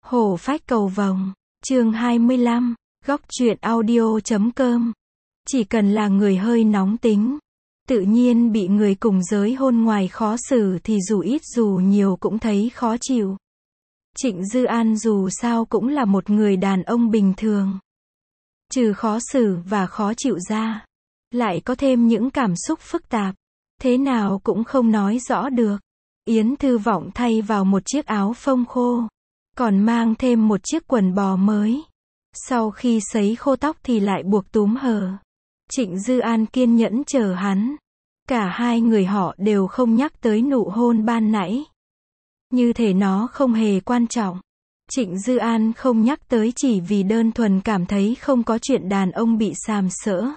Hổ phách cầu vồng, chương 25, góc truyện audio.com. Chỉ cần là người hơi nóng tính, tự nhiên bị người cùng giới hôn ngoài khó xử thì dù ít dù nhiều cũng thấy khó chịu. Trịnh Dư An dù sao cũng là một người đàn ông bình thường. Trừ khó xử và khó chịu ra, lại có thêm những cảm xúc phức tạp. Thế nào cũng không nói rõ được. Yến Thư Vọng thay vào một chiếc áo phông khô, còn mang thêm một chiếc quần bò mới. Sau khi sấy khô tóc thì lại buộc túm hở. Trịnh Dư An kiên nhẫn chờ hắn. Cả hai người họ đều không nhắc tới nụ hôn ban nãy. Như thể nó không hề quan trọng. Trịnh Dư An không nhắc tới chỉ vì đơn thuần cảm thấy không có chuyện đàn ông bị sàm sỡ.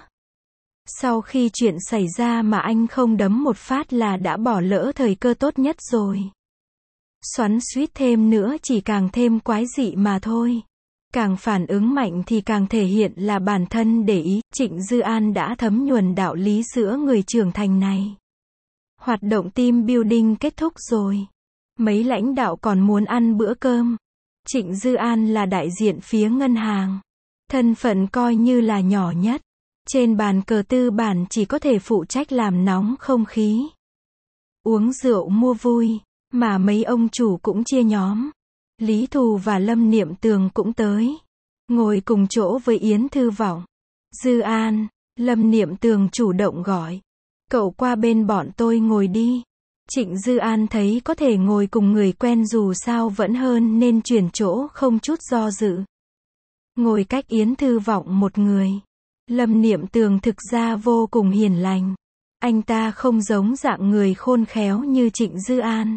Sau khi chuyện xảy ra mà anh không đấm một phát là đã bỏ lỡ thời cơ tốt nhất rồi. Xoắn xuýt thêm nữa chỉ càng thêm quái dị mà thôi. Càng phản ứng mạnh thì càng thể hiện là bản thân để ý. Trịnh Dư An đã thấm nhuần đạo lý giữa người trưởng thành này. Hoạt động team building kết thúc rồi. Mấy lãnh đạo còn muốn ăn bữa cơm. Trịnh Dư An là đại diện phía ngân hàng. Thân phận coi như là nhỏ nhất. Trên bàn cờ tư bản chỉ có thể phụ trách làm nóng không khí. Uống rượu mua vui, mà mấy ông chủ cũng chia nhóm. Lý Thù và Lâm Niệm Tường cũng tới. Ngồi cùng chỗ với Yến Thư Vọng. Dư An, Lâm Niệm Tường chủ động gọi. Cậu qua bên bọn tôi ngồi đi. Trịnh Dư An thấy có thể ngồi cùng người quen dù sao vẫn hơn nên chuyển chỗ không chút do dự. Ngồi cách Yến Thư Vọng một người. Lâm Niệm Tường thực ra vô cùng hiền lành. Anh ta không giống dạng người khôn khéo như Trịnh Dư An.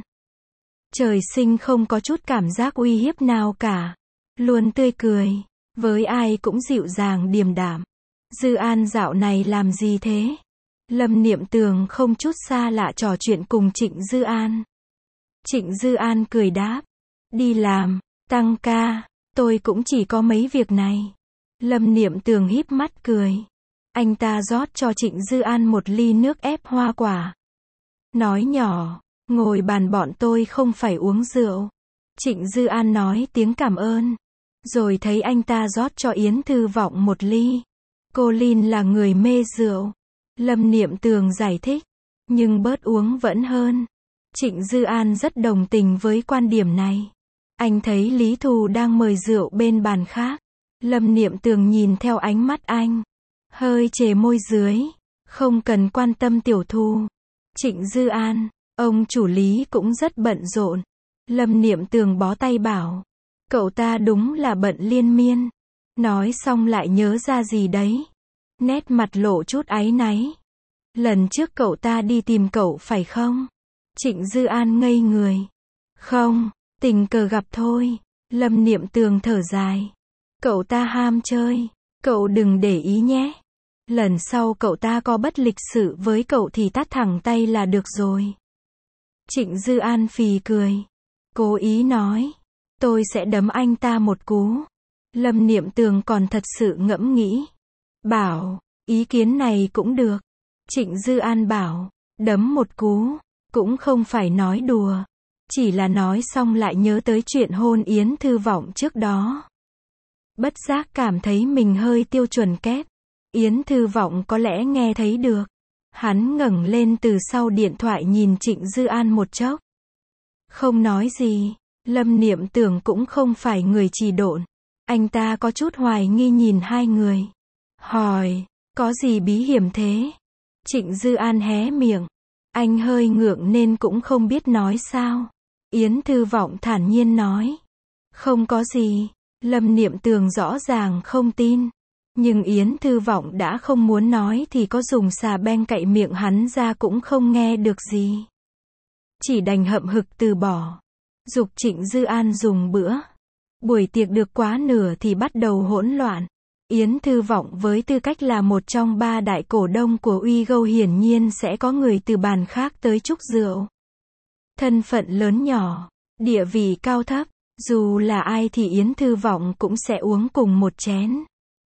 Trời sinh không có chút cảm giác uy hiếp nào cả. Luôn tươi cười. Với ai cũng dịu dàng điềm đạm. Dư An dạo này làm gì thế? Lâm Niệm Tường không chút xa lạ trò chuyện cùng Trịnh Dư An. Trịnh Dư An cười đáp. Đi làm, tăng ca, tôi cũng chỉ có mấy việc này. Lâm Niệm Tường híp mắt cười. Anh ta rót cho Trịnh Dư An một ly nước ép hoa quả. Nói nhỏ, ngồi bàn bọn tôi không phải uống rượu. Trịnh Dư An nói tiếng cảm ơn. Rồi thấy anh ta rót cho Yến Thư Vọng một ly. Cô Linh là người mê rượu. Lâm Niệm Tường giải thích. Nhưng bớt uống vẫn hơn. Trịnh Dư An rất đồng tình với quan điểm này. Anh thấy Lý Thù đang mời rượu bên bàn khác. Lâm Niệm Tường nhìn theo ánh mắt anh. Hơi chề môi dưới. Không cần quan tâm Tiểu Thù. Trịnh Dư An, ông chủ Lý cũng rất bận rộn. Lâm Niệm Tường bó tay bảo. Cậu ta đúng là bận liên miên. Nói xong lại nhớ ra gì đấy. Nét mặt lộ chút áy náy. Lần trước cậu ta đi tìm cậu phải không? Trịnh Dư An ngây người. Không, tình cờ gặp thôi. Lâm Niệm Tường thở dài. Cậu ta ham chơi. Cậu đừng để ý nhé. Lần sau cậu ta có bất lịch sự với cậu thì tát thẳng tay là được rồi. Trịnh Dư An phì cười. Cố ý nói. Tôi sẽ đấm anh ta một cú. Lâm Niệm Tường còn thật sự ngẫm nghĩ. Bảo, ý kiến này cũng được. Trịnh Dư An bảo, đấm một cú, cũng không phải nói đùa. Chỉ là nói xong lại nhớ tới chuyện hôn Yến Thư Vọng trước đó. Bất giác cảm thấy mình hơi tiêu chuẩn kép. Yến Thư Vọng có lẽ nghe thấy được. Hắn ngẩng lên từ sau điện thoại nhìn Trịnh Dư An một chốc. Không nói gì. Lâm Niệm Tường cũng không phải người trì độn. Anh ta có chút hoài nghi nhìn hai người. Hỏi, có gì bí hiểm thế? Trịnh Dư An hé miệng. Anh hơi ngượng nên cũng không biết nói sao. Yến Thư Vọng thản nhiên nói. Không có gì. Lâm Niệm Tường rõ ràng không tin. Nhưng Yến Thư Vọng đã không muốn nói thì có dùng xà beng cạy miệng hắn ra cũng không nghe được gì. Chỉ đành hậm hực từ bỏ. Giục Trịnh Dư An dùng bữa. Buổi tiệc được quá nửa thì bắt đầu hỗn loạn. Yến Thư Vọng với tư cách là một trong ba đại cổ đông của Uy hiển nhiên sẽ có người từ bàn khác tới chúc rượu. Thân phận lớn nhỏ, địa vị cao thấp, dù là ai thì Yến Thư Vọng cũng sẽ uống cùng một chén.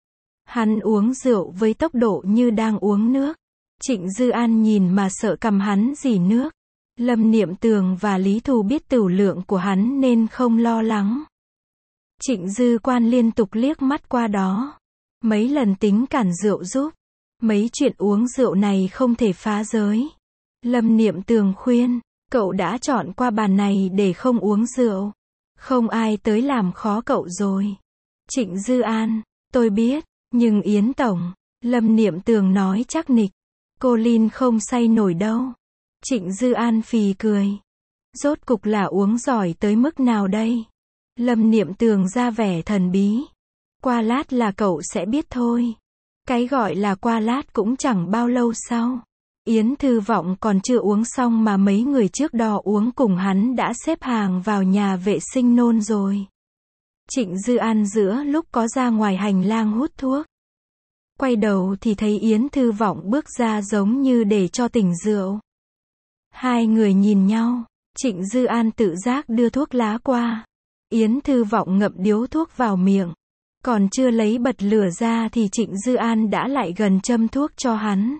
Hắn uống rượu với tốc độ như đang uống nước. Trịnh Dư An nhìn mà sợ cầm hắn rỉ nước. Lâm Niệm Tường và Lý Thù biết tửu lượng của hắn nên không lo lắng. Trịnh Dư Quan liên tục liếc mắt qua đó. Mấy lần tính cản rượu giúp. Mấy chuyện uống rượu này không thể phá giới. Lâm Niệm Tường khuyên, cậu đã chọn qua bàn này để không uống rượu. Không ai tới làm khó cậu rồi. Trịnh Dư An, tôi biết, nhưng Yến Tổng, Lâm Niệm Tường nói chắc nịch. Cô Lin không say nổi đâu. Trịnh Dư An phì cười. Rốt cục là uống giỏi tới mức nào đây? Lâm Niệm Tường ra vẻ thần bí. Qua lát là cậu sẽ biết thôi. Cái gọi là qua lát cũng chẳng bao lâu sau. Yến Thư Vọng còn chưa uống xong mà mấy người trước đó uống cùng hắn đã xếp hàng vào nhà vệ sinh nôn rồi. Trịnh Dư An giữa lúc có ra ngoài hành lang hút thuốc. Quay đầu thì thấy Yến Thư Vọng bước ra giống như để cho tỉnh rượu. Hai người nhìn nhau, Trịnh Dư An tự giác đưa thuốc lá qua. Yến Thư Vọng ngậm điếu thuốc vào miệng. Còn chưa lấy bật lửa ra thì Trịnh Dư An đã lại gần châm thuốc cho hắn.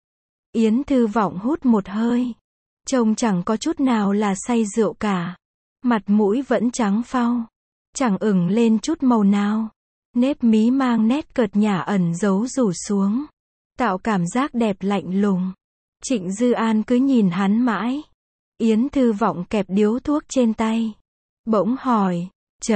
Yến Thư Vọng hút một hơi. Trông chẳng có chút nào là say rượu cả. Mặt mũi vẫn trắng phau. Chẳng ửng lên chút màu nào. Nếp mí mang nét cợt nhả ẩn giấu rủ xuống. Tạo cảm giác đẹp lạnh lùng. Trịnh Dư An cứ nhìn hắn mãi. Yến Thư Vọng kẹp điếu thuốc trên tay. Bỗng hỏi,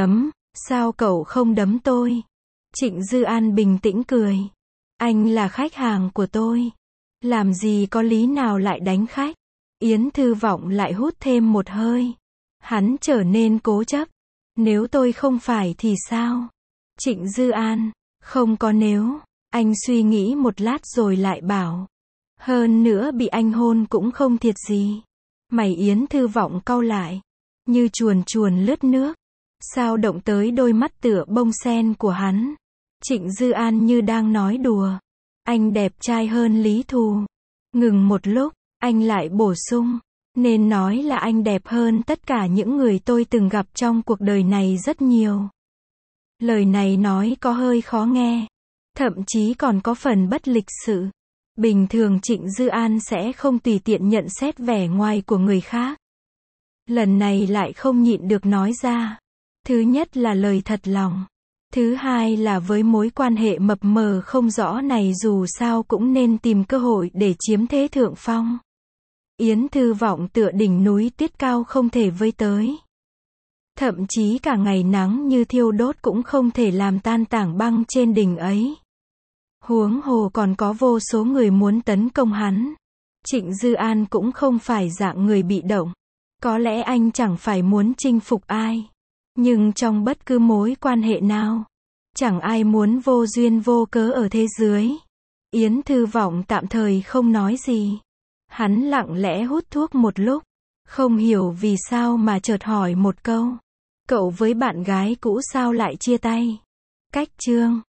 sao cậu không đấm tôi? Trịnh Dư An bình tĩnh cười. Anh là khách hàng của tôi. Làm gì có lý nào lại đánh khách? Yến Thư Vọng lại hút thêm một hơi. Hắn trở nên cố chấp. Nếu tôi không phải thì sao? Trịnh Dư An, không có nếu. Anh suy nghĩ một lát rồi lại bảo. Hơn nữa bị anh hôn cũng không thiệt gì. Mày Yến Thư Vọng cau lại. Như chuồn chuồn lướt nước. Sao động tới đôi mắt tựa bông sen của hắn. Trịnh Dư An như đang nói đùa. Anh đẹp trai hơn Lý Thù. Ngừng một lúc, anh lại bổ sung. Nên nói là anh đẹp hơn tất cả những người tôi từng gặp trong cuộc đời này rất nhiều. Lời này nói có hơi khó nghe. Thậm chí còn có phần bất lịch sự. Bình thường Trịnh Dư An sẽ không tùy tiện nhận xét vẻ ngoài của người khác. Lần này lại không nhịn được nói ra. Thứ nhất là lời thật lòng. Thứ hai là với mối quan hệ mập mờ không rõ này dù sao cũng nên tìm cơ hội để chiếm thế thượng phong. Yến Thư Vọng tựa đỉnh núi tuyết cao không thể với tới. Thậm chí cả ngày nắng như thiêu đốt cũng không thể làm tan tảng băng trên đỉnh ấy. Huống hồ còn có vô số người muốn tấn công hắn. Trịnh Dư An cũng không phải dạng người bị động. Có lẽ anh chẳng phải muốn chinh phục ai. Nhưng trong bất cứ mối quan hệ nào, chẳng ai muốn vô duyên vô cớ ở thế dưới. Yến Thư Vọng tạm thời không nói gì. Hắn lặng lẽ hút thuốc một lúc. Không hiểu vì sao mà chợt hỏi một câu. Cậu với bạn gái cũ sao lại chia tay? Cách chương